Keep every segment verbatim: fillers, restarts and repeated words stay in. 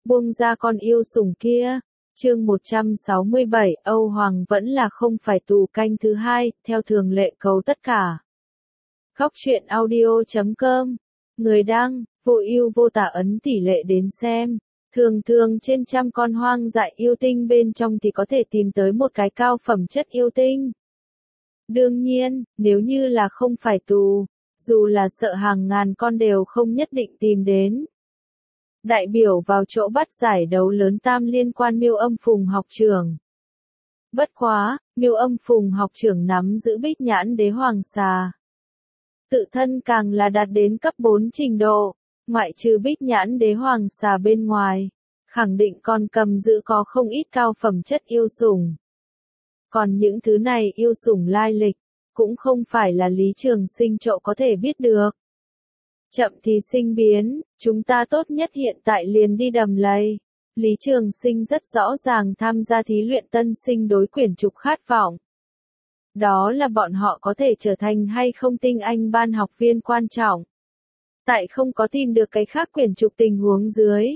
buông ra con yêu sủng kia. Chương một trăm sáu mươi bảy, Âu Hoàng vẫn là không phải tù canh thứ hai, theo thường lệ cầu tất cả. Góc truyện audio chấm com. Người đăng, vô ưu vô tả ấn tỷ lệ đến xem. Thường thường trên trăm con hoang dại yêu tinh bên trong thì có thể tìm tới một cái cao phẩm chất yêu tinh. Đương nhiên, nếu như là không phải tù, dù là sợ hàng ngàn con đều không nhất định tìm đến. Đại biểu vào chỗ bắt giải đấu lớn tam liên quan Miêu Âm Phùng học trưởng. Bất quá, Miêu Âm Phùng học trưởng nắm giữ Bích Nhãn Đế Hoàng Xà. Tự thân càng là đạt đến cấp bốn trình độ, ngoại trừ Bích Nhãn Đế Hoàng Xà bên ngoài, khẳng định còn cầm giữ có không ít cao phẩm chất yêu sủng. Còn những thứ này yêu sủng lai lịch, cũng không phải là Lý Trường Sinh trộ có thể biết được. Chậm thì sinh biến, chúng ta tốt nhất hiện tại liền đi đầm lầy. Lý Trường Sinh rất rõ ràng tham gia thí luyện tân sinh đối quyển trục khát vọng. Đó là bọn họ có thể trở thành hay không tinh anh ban học viên quan trọng. Tại không có tìm được cái khác quyển trục tình huống dưới.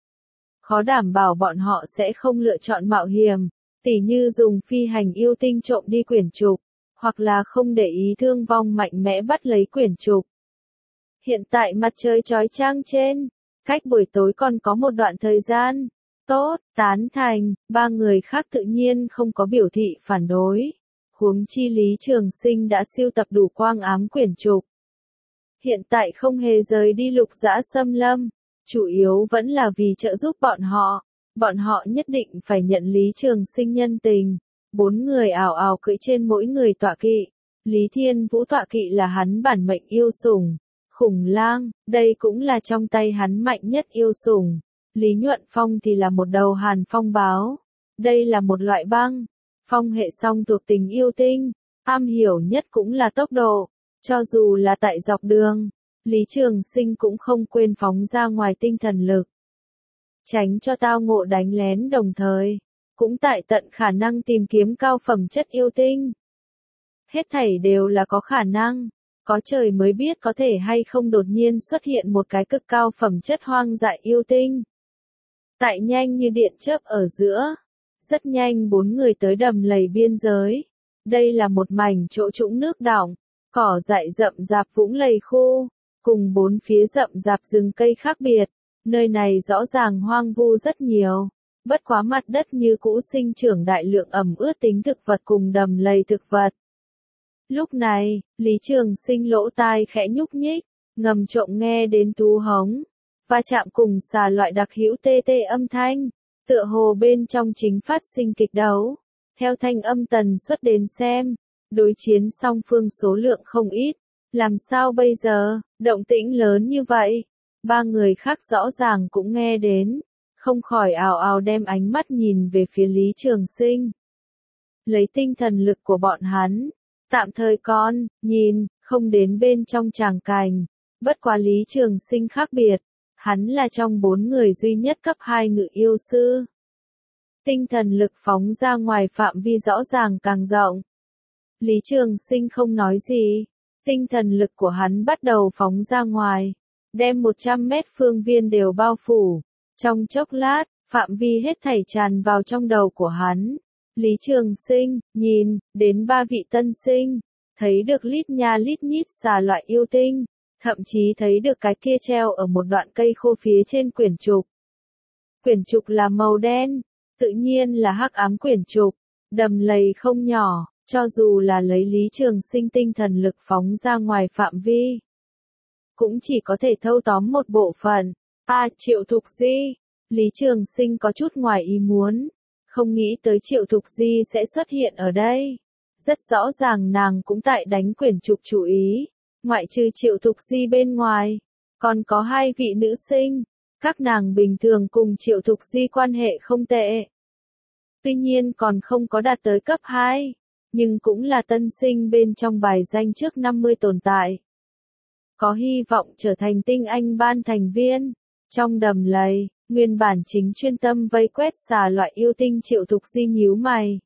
Khó đảm bảo bọn họ sẽ không lựa chọn mạo hiểm, tỉ như dùng phi hành yêu tinh trộm đi quyển trục, hoặc là không để ý thương vong mạnh mẽ bắt lấy quyển trục. Hiện tại mặt trời chói chang trên, cách buổi tối còn có một đoạn thời gian. Tốt, tán thành, ba người khác tự nhiên không có biểu thị phản đối. Huống chi Lý Trường Sinh đã siêu tập đủ quang ám quyển trục. Hiện tại không hề rời đi lục dã xâm lâm, chủ yếu vẫn là vì trợ giúp bọn họ. Bọn họ nhất định phải nhận Lý Trường Sinh nhân tình. Bốn người ảo ảo cưỡi trên mỗi người tọa kỵ. Lý Thiên Vũ tọa kỵ là hắn bản mệnh yêu sủng. Khủng lang, đây cũng là trong tay hắn mạnh nhất yêu sủng. Lý Nhuận Phong thì là một đầu hàn phong báo. Đây là một loại băng. Phong hệ song thuộc tình yêu tinh. Am hiểu nhất cũng là tốc độ. Cho dù là tại dọc đường, Lý Trường Sinh cũng không quên phóng ra ngoài tinh thần lực. Tránh cho tao ngộ đánh lén đồng thời. Cũng tại tận khả năng tìm kiếm cao phẩm chất yêu tinh. Hết thảy đều là có khả năng. Có trời mới biết có thể hay không đột nhiên xuất hiện một cái cực cao phẩm chất hoang dại yêu tinh. Tại nhanh như điện chớp ở giữa. Rất nhanh bốn người tới đầm lầy biên giới. Đây là một mảnh chỗ trũng nước đọng, cỏ dại rậm rạp vũng lầy khô, cùng bốn phía rậm rạp rừng cây khác biệt. Nơi này rõ ràng hoang vu rất nhiều. Bất quá mặt đất như cũ sinh trưởng đại lượng ẩm ướt tính thực vật cùng đầm lầy thực vật. Lúc này, Lý Trường Sinh lỗ tai khẽ nhúc nhích, ngầm trộm nghe đến tú hống, va chạm cùng xà loại đặc hữu tê tê âm thanh, tựa hồ bên trong chính phát sinh kịch đấu. Theo thanh âm tần suất đến xem, đối chiến song phương số lượng không ít, làm sao bây giờ, động tĩnh lớn như vậy, ba người khác rõ ràng cũng nghe đến, không khỏi ào ào đem ánh mắt nhìn về phía Lý Trường Sinh. Lấy tinh thần lực của bọn hắn. Tạm thời con, nhìn, không đến bên trong tràng cảnh. Bất quá Lý Trường Sinh khác biệt. Hắn là trong bốn người duy nhất cấp hai ngự yêu sư. Tinh thần lực phóng ra ngoài phạm vi rõ ràng càng rộng. Lý Trường Sinh không nói gì. Tinh thần lực của hắn bắt đầu phóng ra ngoài. Đem một trăm mét phương viên đều bao phủ. Trong chốc lát, phạm vi hết thảy tràn vào trong đầu của hắn. Lý Trường Sinh, nhìn, đến ba vị tân sinh, thấy được lít nha lít nhít xà loại yêu tinh, thậm chí thấy được cái kia treo ở một đoạn cây khô phía trên quyển trục. Quyển trục là màu đen, tự nhiên là hắc ám quyển trục, đầm lầy không nhỏ, cho dù là lấy Lý Trường Sinh tinh thần lực phóng ra ngoài phạm vi. Cũng chỉ có thể thâu tóm một bộ phận. À, Triệu Thục Di, Lý Trường Sinh có chút ngoài ý muốn. Không nghĩ tới Triệu Thục Di sẽ xuất hiện ở đây. Rất rõ ràng nàng cũng tại đánh quyển trục chú ý. Ngoại trừ Triệu Thục Di bên ngoài, còn có hai vị nữ sinh. Các nàng bình thường cùng Triệu Thục Di quan hệ không tệ. Tuy nhiên còn không có đạt tới cấp hai. Nhưng cũng là tân sinh bên trong bài danh trước năm mươi tồn tại. Có hy vọng trở thành tinh anh ban thành viên. Trong đầm lầy. Nguyên bản chính chuyên tâm vây quét xà loại yêu tinh Triệu Thục Di nhíu mày.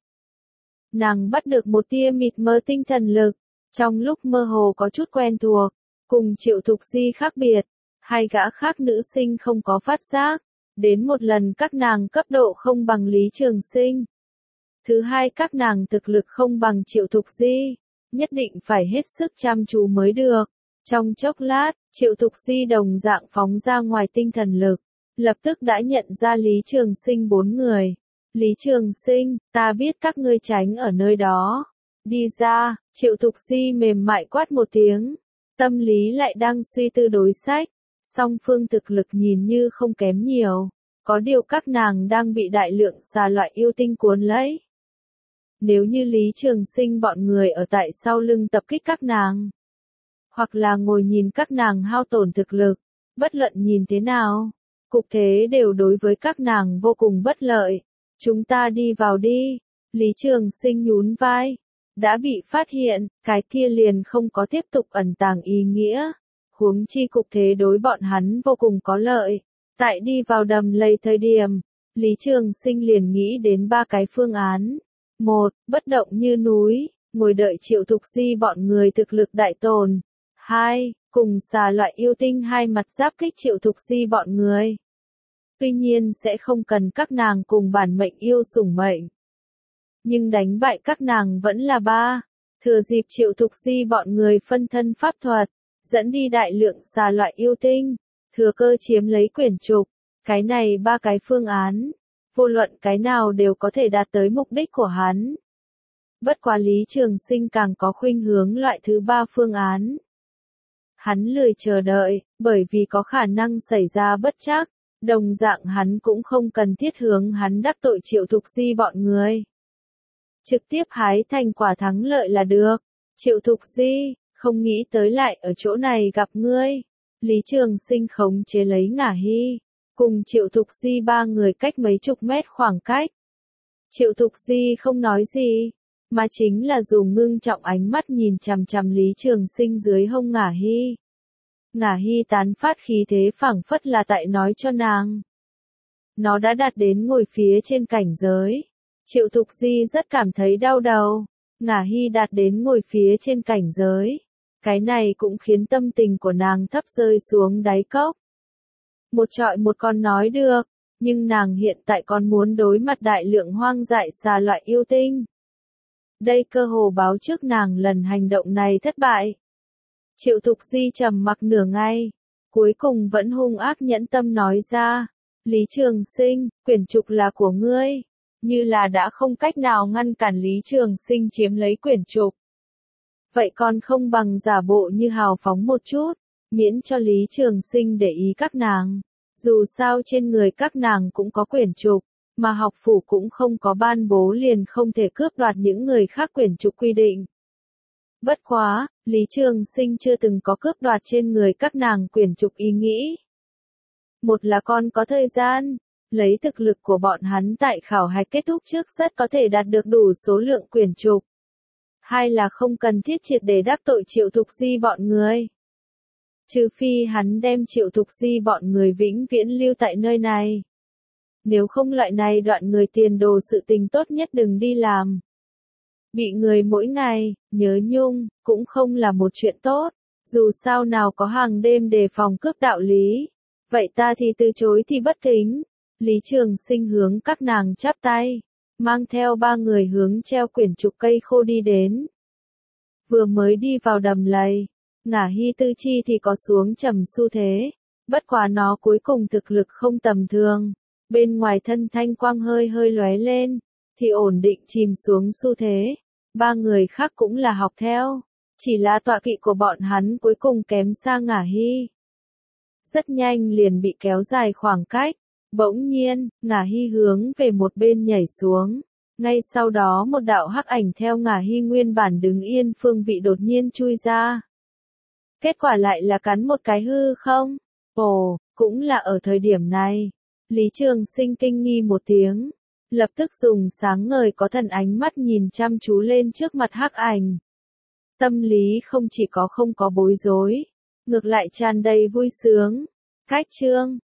Nàng bắt được một tia mịt mờ tinh thần lực, trong lúc mơ hồ có chút quen thuộc, cùng Triệu Thục Di khác biệt, hai gã khác nữ sinh không có phát giác, Đến một lần các nàng cấp độ không bằng Lý Trường Sinh. Thứ hai các nàng thực lực không bằng Triệu Thục Di, nhất định phải hết sức chăm chú mới được. Trong chốc lát, Triệu Thục Di đồng dạng phóng ra ngoài tinh thần lực, lập tức đã nhận ra Lý Trường Sinh bốn người. Lý Trường Sinh, ta biết các ngươi tránh ở nơi đó. Đi ra, Triệu Thục Di mềm mại quát một tiếng. Tâm lý lại đang suy tư đối sách. Song phương thực lực nhìn như không kém nhiều. Có điều các nàng đang bị đại lượng xà loại yêu tinh cuốn lấy. Nếu như Lý Trường Sinh bọn người ở tại sau lưng tập kích các nàng, hoặc là ngồi nhìn các nàng hao tổn thực lực, bất luận nhìn thế nào, cục thế đều đối với các nàng vô cùng bất lợi. Chúng ta đi vào đi. Lý Trường Sinh nhún vai. Đã bị phát hiện, cái kia liền không có tiếp tục ẩn tàng ý nghĩa. Huống chi cục thế đối bọn hắn vô cùng có lợi. Tại đi vào đầm lầy thời điểm, Lý Trường Sinh liền nghĩ đến ba cái phương án. Một, bất động như núi, ngồi đợi Triệu Thục Di bọn người thực lực đại tồn. Hai, cùng xà loại yêu tinh hai mặt giáp kích Triệu Thục Di bọn người. Tuy nhiên sẽ không cần các nàng cùng bản mệnh yêu sủng mệnh. Nhưng đánh bại các nàng vẫn là ba. Thừa dịp Triệu Thục Di bọn người phân thân pháp thuật, dẫn đi đại lượng xà loại yêu tinh, thừa cơ chiếm lấy quyển trục. Cái này ba cái phương án, vô luận cái nào đều có thể đạt tới mục đích của hắn. Bất quá Lý Trường Sinh càng có khuynh hướng loại thứ ba phương án. Hắn lười chờ đợi, bởi vì có khả năng xảy ra bất trắc, đồng dạng hắn cũng không cần thiết hướng hắn đắc tội Triệu Thục Di bọn người. Trực tiếp hái thành quả thắng lợi là được. Triệu Thục Di, không nghĩ tới lại ở chỗ này gặp ngươi. Lý Trường Sinh khống chế lấy Ngả Hy, cùng Triệu Thục Di ba người cách mấy chục mét khoảng cách. Triệu Thục Di không nói gì, mà chính là dùng ngưng trọng ánh mắt nhìn chằm chằm Lý Trường Sinh dưới hông Ngả Hy. Ngả Hy tán phát khí thế phảng phất là tại nói cho nàng. Nó đã đạt đến ngồi phía trên cảnh giới. Triệu Thục Di rất cảm thấy đau đầu. Ngả Hy đạt đến ngồi phía trên cảnh giới. Cái này cũng khiến tâm tình của nàng thấp rơi xuống đáy cốc. Một trọi một con nói được, nhưng nàng hiện tại còn muốn đối mặt đại lượng hoang dại xà loại yêu tinh. Đây cơ hồ báo trước nàng lần hành động này thất bại. Triệu Thục Di trầm mặc nửa ngày, cuối cùng vẫn hung ác nhẫn tâm nói ra. Lý Trường Sinh, quyển trục là của ngươi. Như là đã không cách nào ngăn cản Lý Trường Sinh chiếm lấy quyển trục. Vậy còn không bằng giả bộ như hào phóng một chút, miễn cho Lý Trường Sinh để ý các nàng. Dù sao trên người các nàng cũng có quyển trục, mà học phủ cũng không có ban bố liền không thể cướp đoạt những người khác quyển trục quy định. Bất quá, Lý Trường Sinh chưa từng có cướp đoạt trên người các nàng quyển trục ý nghĩ. Một là còn có thời gian, lấy thực lực của bọn hắn tại khảo hạch kết thúc trước rất có thể đạt được đủ số lượng quyển trục. Hai là không cần thiết triệt để đắc tội Triệu Thục Di bọn người. Trừ phi hắn đem Triệu Thục Di bọn người vĩnh viễn lưu tại nơi này. Nếu không loại này đoạn người tiền đồ sự tình tốt nhất đừng đi làm. Bị người mỗi ngày, nhớ nhung, cũng không là một chuyện tốt. Dù sao nào có hàng đêm đề phòng cướp đạo lý. Vậy ta thì từ chối thì bất kính. Lý Trường Sinh hướng các nàng chắp tay, mang theo ba người hướng treo quyển trục cây khô đi đến. Vừa mới đi vào đầm lầy, Ngả Hy tư chi thì có xuống trầm xu thế. Bất quá nó cuối cùng thực lực không tầm thường. Bên ngoài thân thanh quang hơi hơi lóe lên, thì ổn định chìm xuống xu thế. Ba người khác cũng là học theo. Chỉ là tọa kỵ của bọn hắn cuối cùng kém xa Ngả Hy. Rất nhanh liền bị kéo dài khoảng cách. Bỗng nhiên, Ngả Hy hướng về một bên nhảy xuống. Ngay sau đó một đạo hắc ảnh theo Ngả Hy nguyên bản đứng yên phương vị đột nhiên chui ra. Kết quả lại là cắn một cái hư không? Ồ, cũng là ở thời điểm này. Lý Trường Sinh kinh nghi một tiếng. Lập tức dùng sáng ngời có thần ánh mắt nhìn chăm chú lên trước mặt hắc ảnh. Tâm lý không chỉ có không có bối rối, ngược lại tràn đầy vui sướng. Cách chương